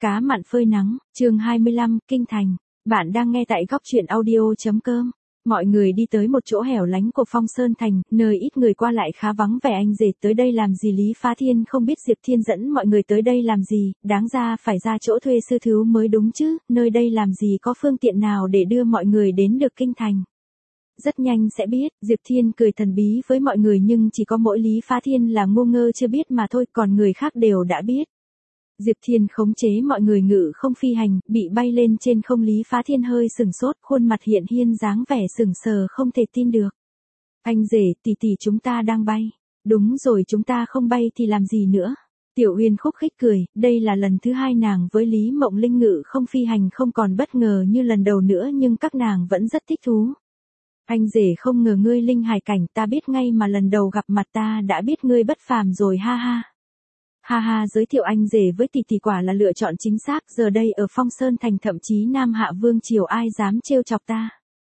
Cá mặn phơi nắng, chương 25, Kinh Thành. Bạn đang nghe tại góc truyện audio.com. Mọi người đi tới một chỗ hẻo lánh của Phong Sơn Thành, nơi ít người qua lại khá vắng vẻ. Anh rể tới đây làm gì? Lý Phá Thiên không biết Diệp Thiên dẫn mọi người tới đây làm gì, đáng ra phải ra chỗ thuê sư thứu mới đúng chứ, nơi đây làm gì có phương tiện nào để đưa mọi người đến được Kinh Thành. Rất nhanh sẽ biết, Diệp Thiên cười thần bí với mọi người nhưng chỉ có mỗi Lý Phá Thiên là ngu ngơ chưa biết mà thôi, còn người khác đều đã biết. Diệp Thiên khống chế mọi người ngự không phi hành, bị bay lên trên không. Lý Phá Thiên hơi sừng sốt, khuôn mặt hiện hiên dáng vẻ sừng sờ không thể tin được. Anh rể, tỷ chúng ta đang bay. Đúng rồi, chúng ta không bay thì làm gì nữa. Tiểu Uyên khúc khích cười, đây là lần thứ hai nàng với Lý Mộng Linh ngự không phi hành, không còn bất ngờ như lần đầu nữa nhưng các nàng vẫn rất thích thú. Anh rể, không ngờ ngươi linh hải cảnh, ta biết ngay mà, lần đầu gặp mặt ta đã biết ngươi bất phàm rồi, ha ha. Ha ha, giới thiệu anh rể với tỷ quả là lựa chọn chính xác, giờ đây ở Phong Sơn Thành thậm chí Nam Hạ Vương triều ai dám trêu chọc ta.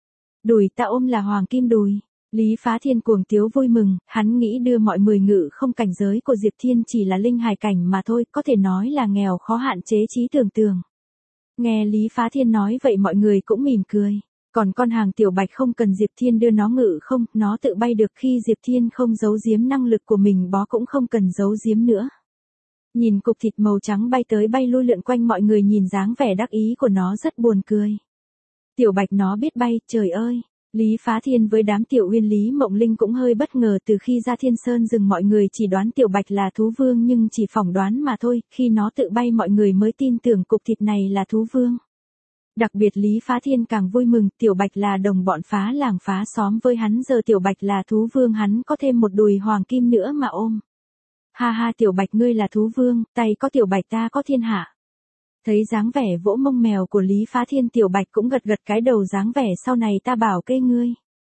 Đùi ta ôm là hoàng kim đùi. Lý Phá Thiên cuồng tiếu vui mừng, hắn nghĩ đưa mọi người ngự không cảnh giới của Diệp Thiên chỉ là linh hải cảnh mà thôi, có thể nói là nghèo khó hạn chế trí tưởng tượng. Nghe Lý Phá Thiên nói vậy mọi người cũng mỉm cười. Còn con hàng Tiểu Bạch không cần Diệp Thiên đưa nó ngự không, nó tự bay được. Khi Diệp Thiên không giấu giếm năng lực của mình, bó cũng không cần giấu giếm nữa. Nhìn cục thịt màu trắng bay tới bay lui lượn quanh, mọi người nhìn dáng vẻ đắc ý của nó rất buồn cười. Tiểu Bạch nó biết bay, trời ơi. Lý Phá Thiên với đám Tiểu Uyên Lý Mộng Linh cũng hơi bất ngờ. Từ khi ra Thiên Sơn rừng mọi người chỉ đoán Tiểu Bạch là thú vương nhưng chỉ phỏng đoán mà thôi, khi nó tự bay mọi người mới tin tưởng cục thịt này là thú vương. Đặc biệt Lý Phá Thiên càng vui mừng, Tiểu Bạch là đồng bọn phá làng phá xóm với hắn, giờ Tiểu Bạch là thú vương hắn có thêm một đùi hoàng kim nữa mà ôm. Ha ha, Tiểu Bạch ngươi là thú vương, tay có Tiểu Bạch ta có thiên hạ. Thấy dáng vẻ vỗ mông mèo của Lý Phá Thiên, Tiểu Bạch cũng gật gật cái đầu, dáng vẻ sau này ta bảo kê ngươi.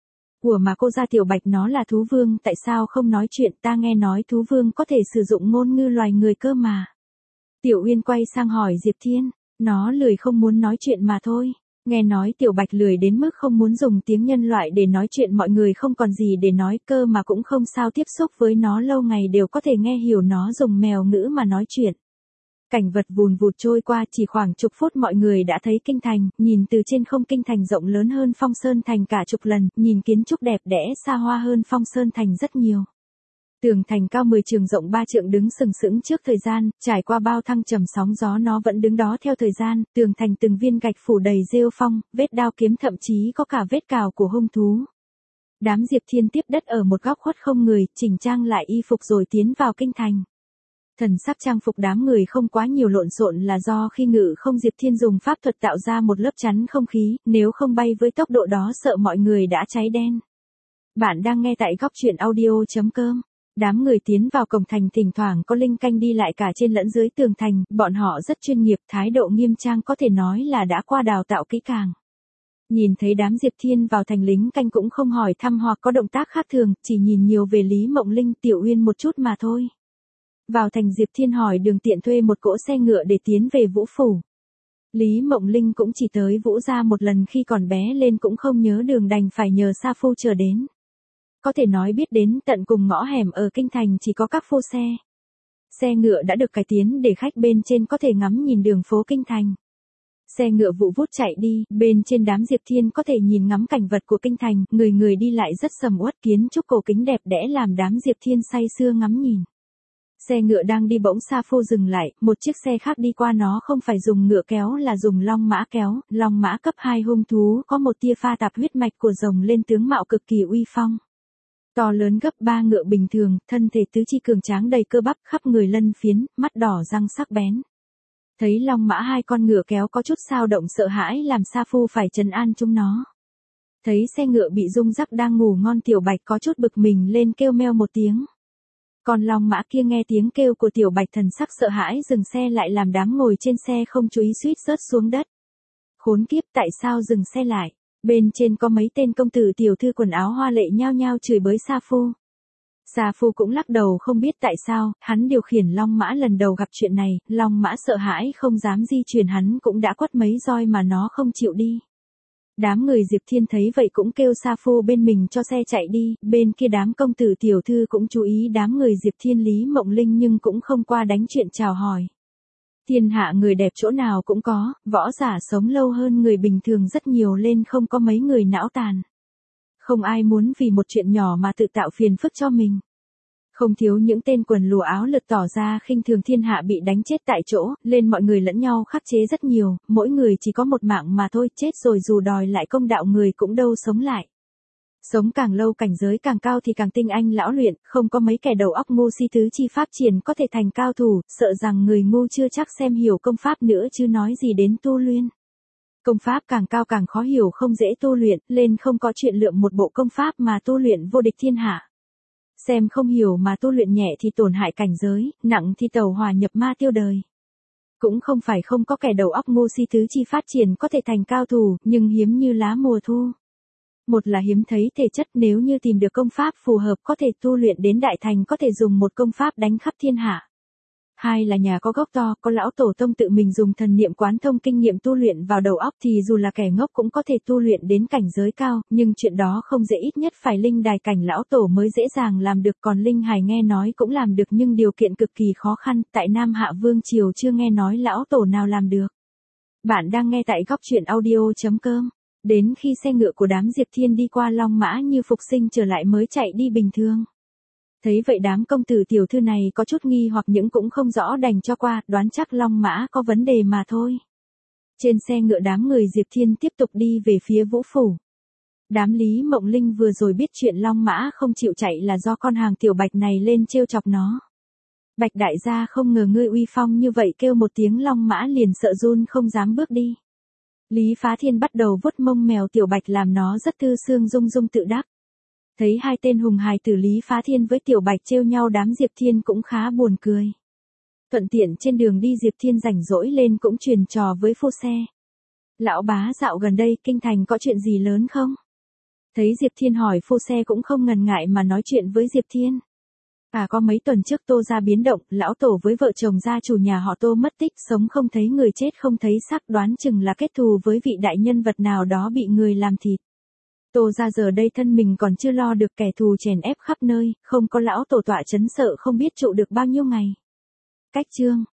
Ủa mà cô ra, Tiểu Bạch nó là thú vương, tại sao không nói chuyện? Ta nghe nói thú vương có thể sử dụng ngôn ngữ loài người cơ mà. Tiểu Uyên quay sang hỏi Diệp Thiên, nó lười không muốn nói chuyện mà thôi. Nghe nói Tiểu Bạch lười đến mức không muốn dùng tiếng nhân loại để nói chuyện, mọi người không còn gì để nói, cơ mà cũng không sao, tiếp xúc với nó lâu ngày đều có thể nghe hiểu nó dùng mèo ngữ mà nói chuyện. Cảnh vật vùn vụt trôi qua, chỉ khoảng chục phút mọi người đã thấy Kinh Thành, nhìn từ trên không Kinh Thành rộng lớn hơn Phong Sơn Thành cả chục lần, nhìn kiến trúc đẹp đẽ xa hoa hơn Phong Sơn Thành rất nhiều. Tường thành cao 10 trượng rộng 3 trượng đứng sừng sững trước thời gian, trải qua bao thăng trầm sóng gió nó vẫn đứng đó theo thời gian. Tường thành từng viên gạch phủ đầy rêu phong, vết đao kiếm, thậm chí có cả vết cào của hung thú. Đám Diệp Thiên tiếp đất ở một góc khuất không người, chỉnh trang lại y phục rồi tiến vào Kinh Thành. Thần sắc trang phục đám người không quá nhiều lộn xộn là do khi ngự không Diệp Thiên dùng pháp thuật tạo ra một lớp chắn không khí, nếu không bay với tốc độ đó sợ mọi người đã cháy đen. Bạn đang nghe tại góc truyện audio.com. Đám người tiến vào cổng thành, thỉnh thoảng có linh canh đi lại cả trên lẫn dưới tường thành, bọn họ rất chuyên nghiệp, thái độ nghiêm trang, có thể nói là đã qua đào tạo kỹ càng. Nhìn thấy đám Diệp Thiên vào thành, lính canh cũng không hỏi thăm hoặc có động tác khác thường, chỉ nhìn nhiều về Lý Mộng Linh, Tiểu Uyên một chút mà thôi. Vào thành, Diệp Thiên hỏi đường tiện thuê một cỗ xe ngựa để tiến về Vũ Phủ. Lý Mộng Linh cũng chỉ tới Vũ gia một lần khi còn bé lên cũng không nhớ đường, đành phải nhờ sa phu chờ đến. Có thể nói biết đến tận cùng ngõ hẻm ở Kinh Thành chỉ có các phu xe. Xe ngựa đã được cải tiến để khách bên trên có thể ngắm nhìn đường phố Kinh Thành. Xe ngựa vụ vút chạy đi, bên trên đám Diệp Thiên có thể nhìn ngắm cảnh vật của Kinh Thành, người người đi lại rất sầm uất, kiến trúc cổ kính đẹp đẽ làm đám Diệp Thiên say sưa ngắm nhìn. Xe ngựa đang đi bỗng sa phu dừng lại, một chiếc xe khác đi qua, nó không phải dùng ngựa kéo là dùng long mã kéo, long mã cấp 2 hung thú, có một tia pha tạp huyết mạch của rồng lên, tướng mạo cực kỳ uy phong. To lớn gấp 3 ngựa bình thường, thân thể tứ chi cường tráng đầy cơ bắp, khắp người lân phiến, mắt đỏ răng sắc bén. Thấy long mã hai con ngựa kéo có chút dao động sợ hãi làm sa phu phải trấn an chúng nó. Thấy xe ngựa bị rung rắc đang ngủ ngon, Tiểu Bạch có chút bực mình lên kêu meo một tiếng. Còn long mã kia nghe tiếng kêu của Tiểu Bạch thần sắc sợ hãi dừng xe lại, làm đám ngồi trên xe không chú ý suýt rớt xuống đất. Khốn kiếp, tại sao dừng xe lại? Bên trên có mấy tên công tử tiểu thư quần áo hoa lệ nhao nhao chửi bới sa phu. Sa phu cũng lắc đầu không biết tại sao, hắn điều khiển long mã lần đầu gặp chuyện này, long mã sợ hãi không dám di chuyển, hắn cũng đã quất mấy roi mà nó không chịu đi. Đám người Diệp Thiên thấy vậy cũng kêu sa phu bên mình cho xe chạy đi, bên kia đám công tử tiểu thư cũng chú ý đám người Diệp Thiên Lý Mộng Linh nhưng cũng không qua đánh chuyện chào hỏi. Thiên hạ người đẹp chỗ nào cũng có, võ giả sống lâu hơn người bình thường rất nhiều nên không có mấy người não tàn. Không ai muốn vì một chuyện nhỏ mà tự tạo phiền phức cho mình. Không thiếu những tên quần lụa áo lượt tỏ ra khinh thường thiên hạ bị đánh chết tại chỗ, lên mọi người lẫn nhau khắc chế rất nhiều, mỗi người chỉ có một mạng mà thôi, chết rồi dù đòi lại công đạo người cũng đâu sống lại. Sống càng lâu cảnh giới càng cao thì càng tinh anh lão luyện, không có mấy kẻ đầu óc ngu si tứ chi pháp triển có thể thành cao thủ, sợ rằng người ngu chưa chắc xem hiểu công pháp nữa chứ nói gì đến tu luyện. Công pháp càng cao càng khó hiểu không dễ tu luyện, nên không có chuyện lượm một bộ công pháp mà tu luyện vô địch thiên hạ. Xem không hiểu mà tu luyện nhẹ thì tổn hại cảnh giới, nặng thì tẩu hỏa nhập ma tiêu đời. Cũng không phải không có kẻ đầu óc ngu si tứ chi phát triển có thể thành cao thủ, nhưng hiếm như lá mùa thu. Một là hiếm thấy thể chất, nếu như tìm được công pháp phù hợp có thể tu luyện đến đại thành có thể dùng một công pháp đánh khắp thiên hạ. Hai là nhà có gốc to, có lão tổ tông tự mình dùng thần niệm quán thông kinh nghiệm tu luyện vào đầu óc thì dù là kẻ ngốc cũng có thể tu luyện đến cảnh giới cao, nhưng chuyện đó không dễ, ít nhất phải linh đài cảnh lão tổ mới dễ dàng làm được, còn linh hài nghe nói cũng làm được nhưng điều kiện cực kỳ khó khăn, tại Nam Hạ Vương Triều chưa nghe nói lão tổ nào làm được. Bạn đang nghe tại góc truyện audio.com. Đến khi xe ngựa của đám Diệp Thiên đi qua Long Mã như phục sinh trở lại mới chạy đi bình thường. Thấy vậy đám công tử tiểu thư này có chút nghi hoặc những cũng không rõ đành cho qua, đoán chắc Long Mã có vấn đề mà thôi. Trên xe ngựa đám người Diệp Thiên tiếp tục đi về phía Vũ Phủ. Đám Lý Mộng Linh vừa rồi biết chuyện Long Mã không chịu chạy là do con hàng tiểu Bạch này lên trêu chọc nó. Bạch đại gia không ngờ ngươi uy phong như vậy, kêu một tiếng Long Mã liền sợ run không dám bước đi. Lý Phá Thiên bắt đầu vuốt mông mèo tiểu Bạch làm nó rất thư sương rung rung tự đắc. Thấy hai tên hùng hài tử Lý Phá Thiên với tiểu Bạch trêu nhau đám Diệp Thiên cũng khá buồn cười. Thuận tiện trên đường đi Diệp Thiên rảnh rỗi lên cũng truyền trò với phu xe. Lão bá dạo gần đây kinh thành có chuyện gì lớn không? Thấy Diệp Thiên hỏi phu xe cũng không ngần ngại mà nói chuyện với Diệp Thiên. Có mấy tuần trước Tô gia biến động, lão tổ với vợ chồng gia chủ nhà họ Tô mất tích, sống không thấy người chết không thấy xác, đoán chừng là kết thù với vị đại nhân vật nào đó bị người làm thịt. Tô gia giờ đây thân mình còn chưa lo được kẻ thù chèn ép khắp nơi, không có lão tổ tọa chấn sợ không biết trụ được bao nhiêu ngày. Cách chương